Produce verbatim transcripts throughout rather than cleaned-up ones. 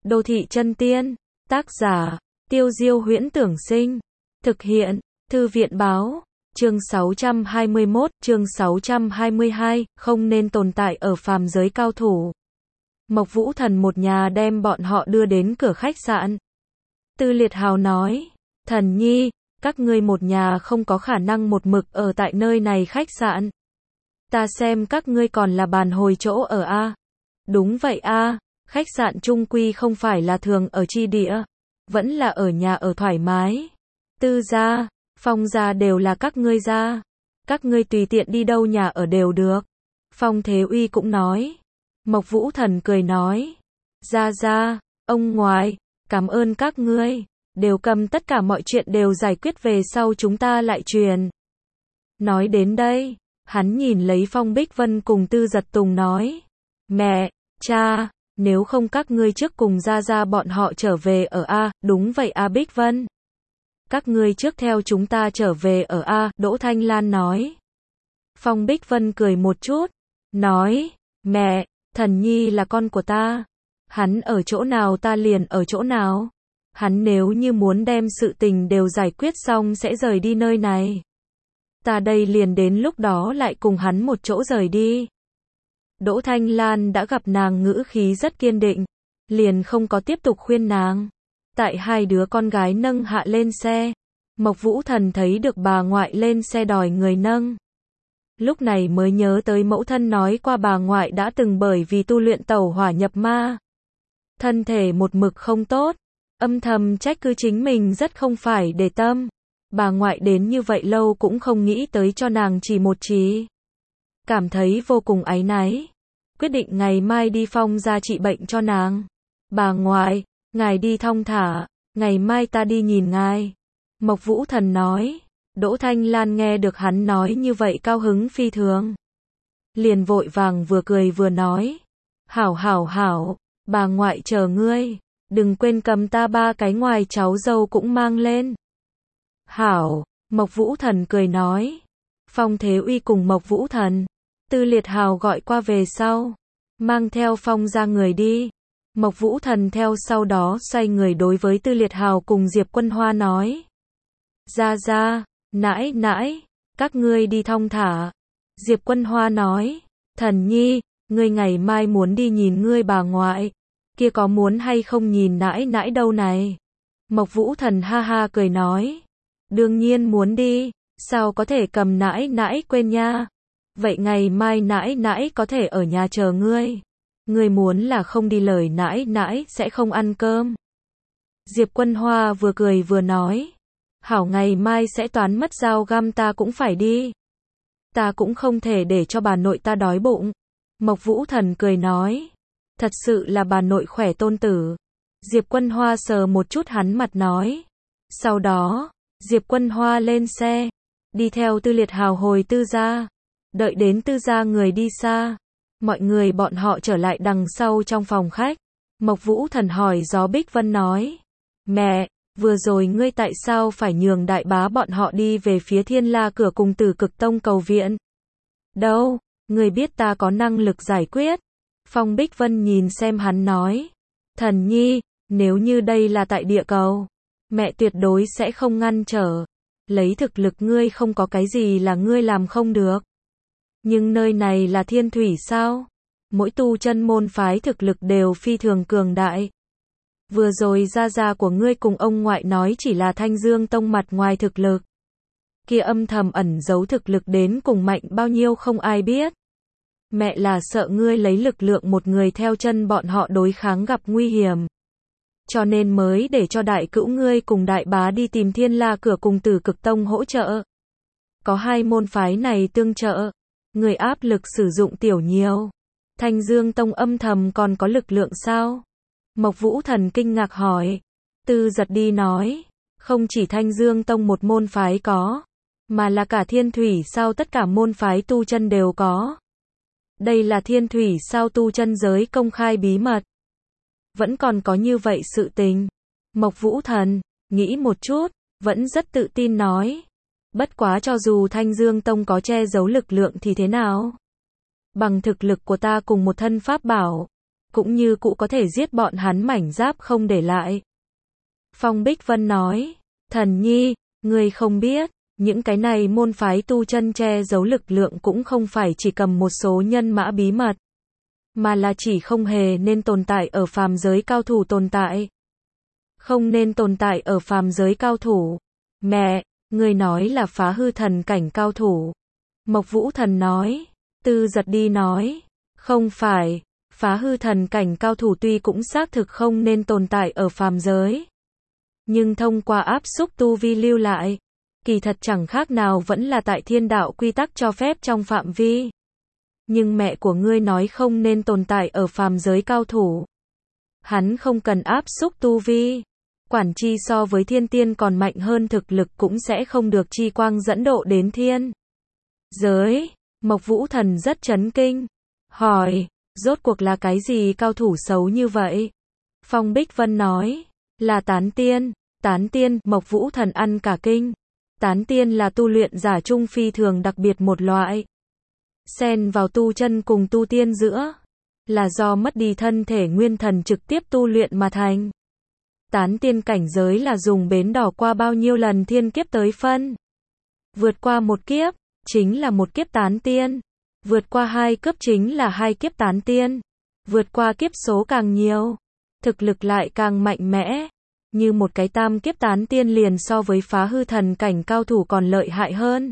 Đô thị chân tiên, tác giả, Tiêu Diêu Huyễn Tưởng Sinh, thực hiện, Thư viện báo, chương sáu trăm hai mươi mốt, chương sáu trăm hai mươi hai, không nên tồn tại ở phàm giới cao thủ. Mộc Vũ Thần một nhà đem bọn họ đưa đến cửa khách sạn. Tư Liệt Hào nói, Thần Nhi, các ngươi một nhà không có khả năng một mực ở tại nơi này khách sạn. Ta xem các ngươi còn là bàn hồi chỗ ở a. Đúng vậy a, khách sạn trung quy không phải là thường ở chi địa, vẫn là ở nhà ở thoải mái. Tư gia, Phong gia đều là các ngươi gia, các ngươi tùy tiện đi đâu nhà ở đều được. Phong Thế Uy cũng nói. Mộc Vũ Thần cười nói, gia gia, ông ngoại, cảm ơn các ngươi, đều cầm tất cả mọi chuyện đều giải quyết về sau chúng ta lại truyền. Nói đến đây, hắn nhìn lấy Phong Bích Vân cùng Tư Giật Tùng nói, mẹ, cha, nếu không các ngươi trước cùng gia gia bọn họ trở về ở a. Đúng vậy a Bích Vân. Các ngươi trước theo chúng ta trở về ở a. Đỗ Thanh Lan nói. Phong Bích Vân cười một chút, nói, mẹ, Thần Nhi là con của ta, hắn ở chỗ nào ta liền ở chỗ nào. Hắn nếu như muốn đem sự tình đều giải quyết xong sẽ rời đi nơi này, ta đây liền đến lúc đó lại cùng hắn một chỗ rời đi. Đỗ Thanh Lan đã gặp nàng ngữ khí rất kiên định, liền không có tiếp tục khuyên nàng. Tại hai đứa con gái nâng hạ lên xe, Mộc Vũ Thần thấy được bà ngoại lên xe đòi người nâng. Lúc này mới nhớ tới mẫu thân nói qua bà ngoại đã từng bởi vì tu luyện tẩu hỏa nhập ma, thân thể một mực không tốt, âm thầm trách cứ chính mình rất không phải để tâm. Bà ngoại đến như vậy lâu cũng không nghĩ tới cho nàng chỉ một chỉ. Cảm thấy vô cùng áy náy, quyết định ngày mai đi Phong gia trị bệnh cho nàng. Bà ngoại, ngài đi thong thả, ngày mai ta đi nhìn ngài. Mộc Vũ Thần nói. Đỗ Thanh Lan nghe được hắn nói như vậy cao hứng phi thường, liền vội vàng vừa cười vừa nói, hảo hảo hảo, bà ngoại chờ ngươi, đừng quên cầm ta ba cái ngoài cháu dâu cũng mang lên. Hảo, Mộc Vũ Thần cười nói. Phong Thế Uy cùng Mộc Vũ Thần, Tư Liệt Hào gọi qua về sau, mang theo Phong ra người đi. Mộc Vũ Thần theo sau đó xoay người đối với Tư Liệt Hào cùng Diệp Quân Hoa nói, gia gia, nãi nãi, các ngươi đi thong thả. Diệp Quân Hoa nói, Thần Nhi, ngươi ngày mai muốn đi nhìn ngươi bà ngoại, kia có muốn hay không nhìn nãi nãi đâu này? Mộc Vũ Thần ha ha cười nói, đương nhiên muốn đi, sao có thể cầm nãi nãi quên nha. Vậy ngày mai nãi nãi có thể ở nhà chờ ngươi. Ngươi muốn là không đi lời nãi nãi sẽ không ăn cơm. Diệp Quân Hoa vừa cười vừa nói, hảo, ngày mai sẽ toán mất dao găm ta cũng phải đi. Ta cũng không thể để cho bà nội ta đói bụng. Mộc Vũ Thần cười nói, thật sự là bà nội khỏe tôn tử. Diệp Quân Hoa sờ một chút hắn mặt nói. Sau đó, Diệp Quân Hoa lên xe, đi theo Tư Liệt Hào hồi Tư gia. Đợi đến Tư gia người đi xa, mọi người bọn họ trở lại đằng sau trong phòng khách. Mộc Vũ Thần hỏi Gió Bích Vân nói, mẹ, vừa rồi ngươi tại sao phải nhường đại bá bọn họ đi về phía Thiên La cửa cùng Tử Cực Tông cầu viện? Đâu, ngươi biết ta có năng lực giải quyết. Phong Bích Vân nhìn xem hắn nói, Thần Nhi, nếu như đây là tại địa cầu, mẹ tuyệt đối sẽ không ngăn trở. Lấy thực lực ngươi không có cái gì là ngươi làm không được. Nhưng nơi này là Thiên Thủy sao? Mỗi tu chân môn phái thực lực đều phi thường cường đại. Vừa rồi gia gia của ngươi cùng ông ngoại nói chỉ là Thanh Dương Tông mặt ngoài thực lực, kia âm thầm ẩn giấu thực lực đến cùng mạnh bao nhiêu không ai biết. Mẹ là sợ ngươi lấy lực lượng một người theo chân bọn họ đối kháng gặp nguy hiểm, cho nên mới để cho đại cữu ngươi cùng đại bá đi tìm Thiên La cửa cùng Tử Cực Tông hỗ trợ. Có hai môn phái này tương trợ, người áp lực sử dụng tiểu nhiều. Thanh Dương Tông âm thầm còn có lực lượng sao? Mộc Vũ Thần kinh ngạc hỏi. Tư Giật đi nói, không chỉ Thanh Dương Tông một môn phái có, mà là cả Thiên Thủy sao tất cả môn phái tu chân đều có. Đây là Thiên Thủy sao tu chân giới công khai bí mật. Vẫn còn có như vậy sự tình. Mộc Vũ Thần nghĩ một chút, vẫn rất tự tin nói, bất quá cho dù Thanh Dương Tông có che giấu lực lượng thì thế nào? Bằng thực lực của ta cùng một thân pháp bảo, cũng như cũ có thể giết bọn hắn mảnh giáp không để lại. Phong Bích Vân nói, thần nhi, ngươi không biết, những cái này môn phái tu chân che giấu lực lượng cũng không phải chỉ cầm một số nhân mã bí mật, mà là chỉ không hề nên tồn tại ở phàm giới cao thủ tồn tại. Không nên tồn tại ở phàm giới cao thủ. Mẹ, ngươi nói là phá hư thần cảnh cao thủ. Mộc Vũ Thần nói. Tư Giật đi nói. Không phải, phá hư thần cảnh cao thủ tuy cũng xác thực không nên tồn tại ở phàm giới, nhưng thông qua áp xúc tu vi lưu lại, kỳ thật chẳng khác nào vẫn là tại thiên đạo quy tắc cho phép trong phạm vi. Nhưng mẹ của ngươi nói không nên tồn tại ở phàm giới cao thủ. Hắn không cần áp xúc tu vi. Quản chi so với thiên tiên còn mạnh hơn thực lực cũng sẽ không được chi quang dẫn độ đến thiên giới. Mộc Vũ Thần rất chấn kinh. Hỏi, rốt cuộc là cái gì cao thủ xấu như vậy? Phong Bích Vân nói, là tán tiên. Tán tiên, Mộc Vũ Thần ăn cả kinh. Tán tiên là tu luyện giả trung phi thường đặc biệt một loại. Xen vào tu chân cùng tu tiên giữa, là do mất đi thân thể nguyên thần trực tiếp tu luyện mà thành. Tán tiên cảnh giới là dùng bến đỏ qua bao nhiêu lần thiên kiếp tới phân. Vượt qua một kiếp, chính là một kiếp tán tiên. Vượt qua hai cấp chính là hai kiếp tán tiên. Vượt qua kiếp số càng nhiều, thực lực lại càng mạnh mẽ. Như một cái tam kiếp tán tiên liền so với phá hư thần cảnh cao thủ còn lợi hại hơn.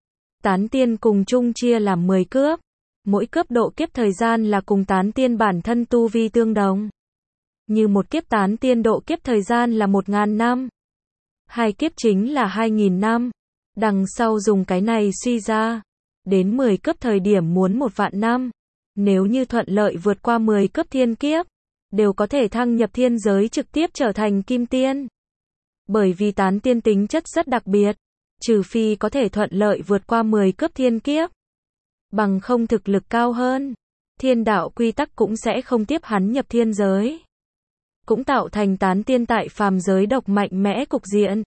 Tán tiên cùng chung chia làm mười cướp. Mỗi cấp độ kiếp thời gian là cùng tán tiên bản thân tu vi tương đồng. Như một kiếp tán tiên độ kiếp thời gian là một ngàn năm. Hai kiếp chính là hai nghìn năm. Đằng sau dùng cái này suy ra. Đến mười cấp thời điểm muốn một vạn năm. Nếu như thuận lợi vượt qua mười cấp thiên kiếp, đều có thể thăng nhập thiên giới trực tiếp trở thành kim tiên. Bởi vì tán tiên tính chất rất đặc biệt. Trừ phi có thể thuận lợi vượt qua mười cấp thiên kiếp. Bằng không thực lực cao hơn, thiên đạo quy tắc cũng sẽ không tiếp hắn nhập thiên giới. Cũng tạo thành tán tiên tại phàm giới độc mạnh mẽ cục diện.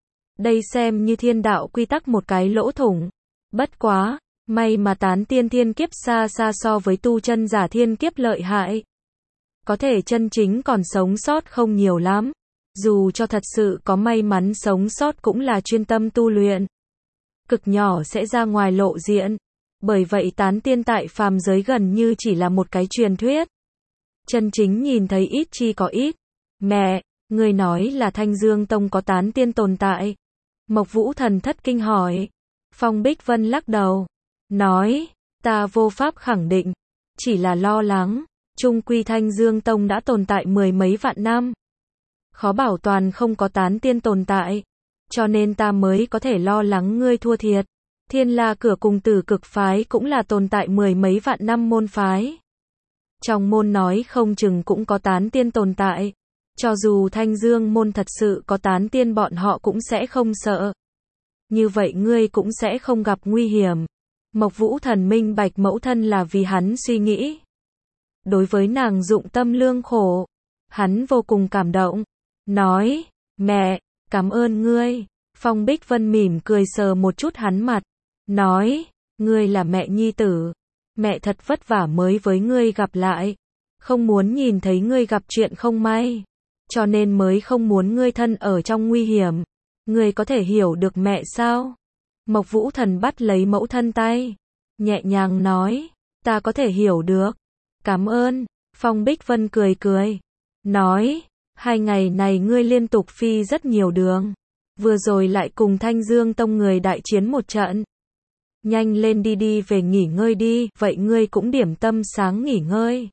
Đây xem như thiên đạo quy tắc một cái lỗ thủng. Bất quá, may mà tán tiên thiên kiếp xa xa so với tu chân giả thiên kiếp lợi hại. Có thể chân chính còn sống sót không nhiều lắm. Dù cho thật sự có may mắn sống sót cũng là chuyên tâm tu luyện. Cực nhỏ sẽ ra ngoài lộ diện. Bởi vậy tán tiên tại phàm giới gần như chỉ là một cái truyền thuyết. Chân chính nhìn thấy ít chi có ít. Mẹ, người nói là Thanh Dương Tông có tán tiên tồn tại. Mộc Vũ Thần thất kinh hỏi. Phong Bích Vân lắc đầu. Nói, ta vô pháp khẳng định. Chỉ là lo lắng. Trung quy Thanh Dương Tông đã tồn tại mười mấy vạn năm. Khó bảo toàn không có tán tiên tồn tại. Cho nên ta mới có thể lo lắng ngươi thua thiệt. Thiên La cửa cùng Tử Cực phái cũng là tồn tại mười mấy vạn năm môn phái. Trong môn nói không chừng cũng có tán tiên tồn tại. Cho dù Thanh Dương môn thật sự có tán tiên bọn họ cũng sẽ không sợ. Như vậy ngươi cũng sẽ không gặp nguy hiểm. Mộc Vũ Thần minh bạch mẫu thân là vì hắn suy nghĩ. Đối với nàng dụng tâm lương khổ, hắn vô cùng cảm động. Nói, mẹ, cảm ơn ngươi. Phong Bích Vân mỉm cười sờ một chút hắn mặt. Nói, ngươi là mẹ nhi tử. Mẹ thật vất vả mới với ngươi gặp lại. Không muốn nhìn thấy ngươi gặp chuyện không may. Cho nên mới không muốn ngươi thân ở trong nguy hiểm. Ngươi có thể hiểu được mẹ sao? Mộc Vũ Thần bắt lấy mẫu thân tay. Nhẹ nhàng nói, ta có thể hiểu được. Cảm ơn. Phong Bích Vân cười cười. Nói, hai ngày này ngươi liên tục phi rất nhiều đường. Vừa rồi lại cùng Thanh Dương Tông người đại chiến một trận. Nhanh lên đi đi về nghỉ ngơi đi, vậy ngươi cũng điểm tâm sáng nghỉ ngơi.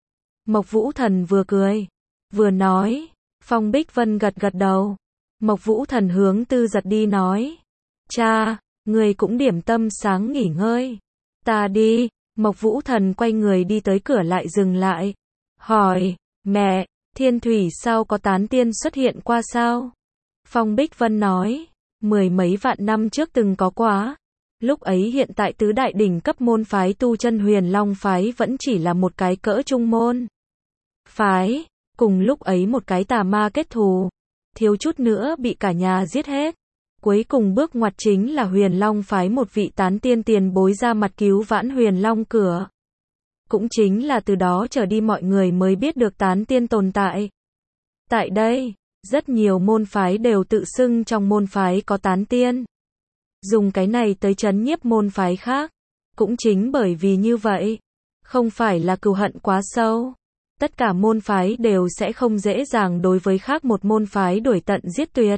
Mộc Vũ Thần vừa cười, vừa nói. Phong Bích Vân gật gật đầu. Mộc Vũ Thần hướng Tư Giật đi nói. Cha, ngươi cũng điểm tâm sáng nghỉ ngơi. Ta đi. Mộc Vũ Thần quay người đi tới cửa lại dừng lại. Hỏi, mẹ, Thiên Thủy sao có tán tiên xuất hiện qua sao? Phong Bích Vân nói, mười mấy vạn năm trước từng có quá. Lúc ấy hiện tại tứ đại đỉnh cấp môn phái tu chân Huyền Long phái vẫn chỉ là một cái cỡ trung môn phái. Cùng lúc ấy một cái tà ma kết thù, thiếu chút nữa bị cả nhà giết hết. Cuối cùng bước ngoặt chính là Huyền Long phái một vị tán tiên tiền bối ra mặt cứu vãn Huyền Long cửa. Cũng chính là từ đó trở đi mọi người mới biết được tán tiên tồn tại. Tại đây, rất nhiều môn phái đều tự xưng trong môn phái có tán tiên. Dùng cái này tới trấn nhiếp môn phái khác. Cũng chính bởi vì như vậy, không phải là cừu hận quá sâu. Tất cả môn phái đều sẽ không dễ dàng đối với khác một môn phái đuổi tận giết tuyệt.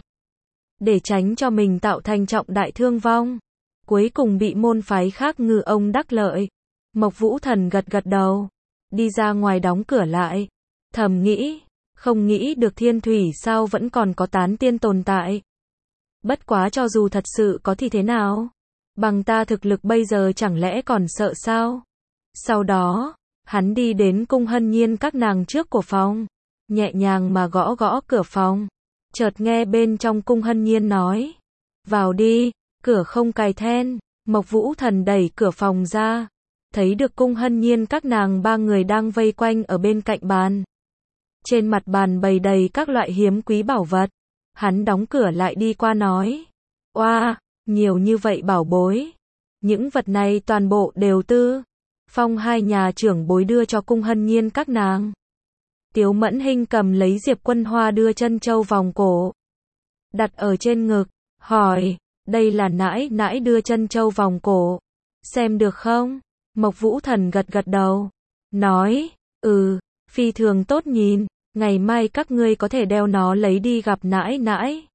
Để tránh cho mình tạo thành trọng đại thương vong. Cuối cùng bị môn phái khác ngư ông đắc lợi. Mộc Vũ Thần gật gật đầu. Đi ra ngoài đóng cửa lại. Thầm nghĩ, không nghĩ được thiên thủy sao vẫn còn có tán tiên tồn tại. Bất quá cho dù thật sự có thì thế nào? Bằng ta thực lực bây giờ chẳng lẽ còn sợ sao? Sau đó, hắn đi đến cung hân nhiên các nàng trước của phòng. Nhẹ nhàng mà gõ gõ cửa phòng. Chợt nghe bên trong cung hân nhiên nói. Vào đi, cửa không cài then. Mộc Vũ Thần đẩy cửa phòng ra. Thấy được cung hân nhiên các nàng ba người đang vây quanh ở bên cạnh bàn. Trên mặt bàn bày đầy các loại hiếm quý bảo vật. Hắn đóng cửa lại đi qua nói. Oa, wow, nhiều như vậy bảo bối. Những vật này toàn bộ đều tư. Phong hai nhà trưởng bối đưa cho cung hân nhiên các nàng. Tiếu Mẫn Hinh cầm lấy Diệp Quân Hoa đưa chân châu vòng cổ. Đặt ở trên ngực, hỏi, đây là nãi nãi đưa chân châu vòng cổ. Xem được không? Mộc Vũ Thần gật gật đầu. Nói, ừ, phi thường tốt nhìn. Ngày mai các ngươi có thể đeo nó lấy đi gặp nãi nãi.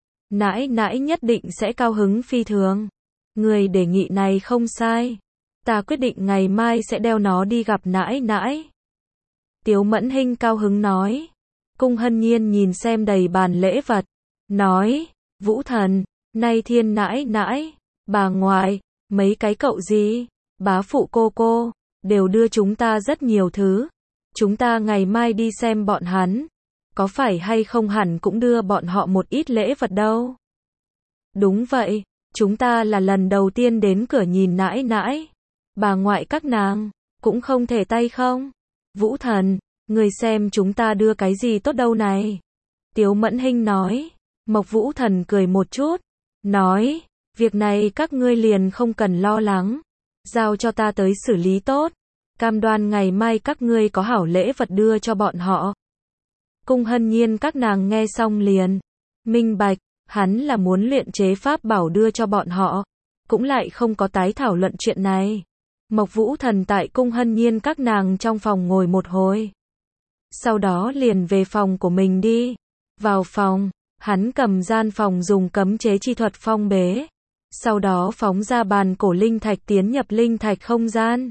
Nãi nãi nhất định sẽ cao hứng phi thường. Người đề nghị này không sai. Ta quyết định ngày mai sẽ đeo nó đi gặp nãi nãi. Tiếu Mẫn Hinh cao hứng nói. Cung hân nhiên nhìn xem đầy bàn lễ vật. Nói, Vũ Thần, nay thiên nãi nãi, bà ngoại, mấy cái cậu gì, bá phụ cô cô, đều đưa chúng ta rất nhiều thứ. Chúng ta ngày mai đi xem bọn hắn. Có phải hay không hẳn cũng đưa bọn họ một ít lễ vật đâu. Đúng vậy, chúng ta là lần đầu tiên đến cửa nhìn nãi nãi. Bà ngoại các nàng, cũng không thể tay không. Vũ Thần, người xem chúng ta đưa cái gì tốt đâu này. Tiếu Mẫn Hinh nói. Mộc Vũ Thần cười một chút. Nói, việc này các ngươi liền không cần lo lắng. Giao cho ta tới xử lý tốt. Cam đoan ngày mai các ngươi có hảo lễ vật đưa cho bọn họ. Cung hân nhiên các nàng nghe xong liền. Minh bạch, hắn là muốn luyện chế pháp bảo đưa cho bọn họ. Cũng lại không có tái thảo luận chuyện này. Mộc Vũ Thần tại cung hân nhiên các nàng trong phòng ngồi một hồi. Sau đó liền về phòng của mình đi. Vào phòng, hắn cầm gian phòng dùng cấm chế chi thuật phong bế. Sau đó phóng ra bàn cổ linh thạch tiến nhập linh thạch không gian.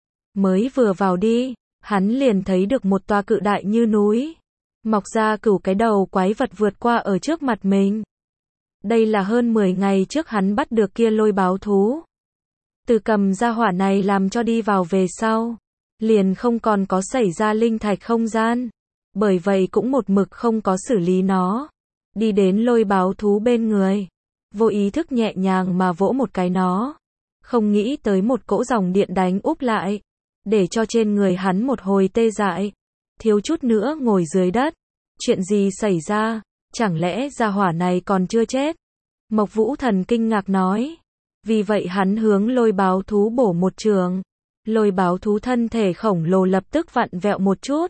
Mới vừa vào đi, hắn liền thấy được một tòa cự đại như núi. Mọc ra cửu cái đầu quái vật vượt qua ở trước mặt mình. Đây là hơn mười ngày trước hắn bắt được kia lôi báo thú. Từ cầm ra hỏa này làm cho đi vào về sau. Liền không còn có xảy ra linh thạch không gian. Bởi vậy cũng một mực không có xử lý nó. Đi đến lôi báo thú bên người. Vô ý thức nhẹ nhàng mà vỗ một cái nó. Không nghĩ tới một cỗ dòng điện đánh úp lại. Để cho trên người hắn một hồi tê dại. Thiếu chút nữa ngồi dưới đất. Chuyện gì xảy ra? Chẳng lẽ gia hỏa này còn chưa chết? Mộc Vũ Thần kinh ngạc nói. Vì vậy hắn hướng lôi báo thú bổ một trường. Lôi báo thú thân thể khổng lồ lập tức vặn vẹo một chút.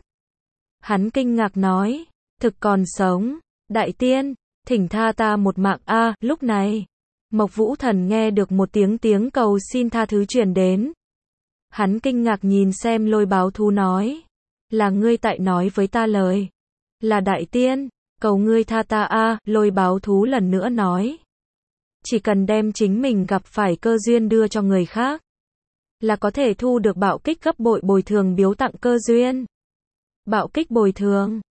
Hắn kinh ngạc nói. Thực còn sống. Đại tiên, thỉnh tha ta một mạng a. À, lúc này, Mộc Vũ Thần nghe được một tiếng tiếng cầu xin tha thứ truyền đến. Hắn kinh ngạc nhìn xem lôi báo thú nói. Là ngươi tại nói với ta lời. Là đại tiên, cầu ngươi tha ta a. À, lôi báo thú lần nữa nói. Chỉ cần đem chính mình gặp phải cơ duyên đưa cho người khác. Là có thể thu được bạo kích gấp bội bồi thường biếu tặng cơ duyên. Bạo kích bồi thường.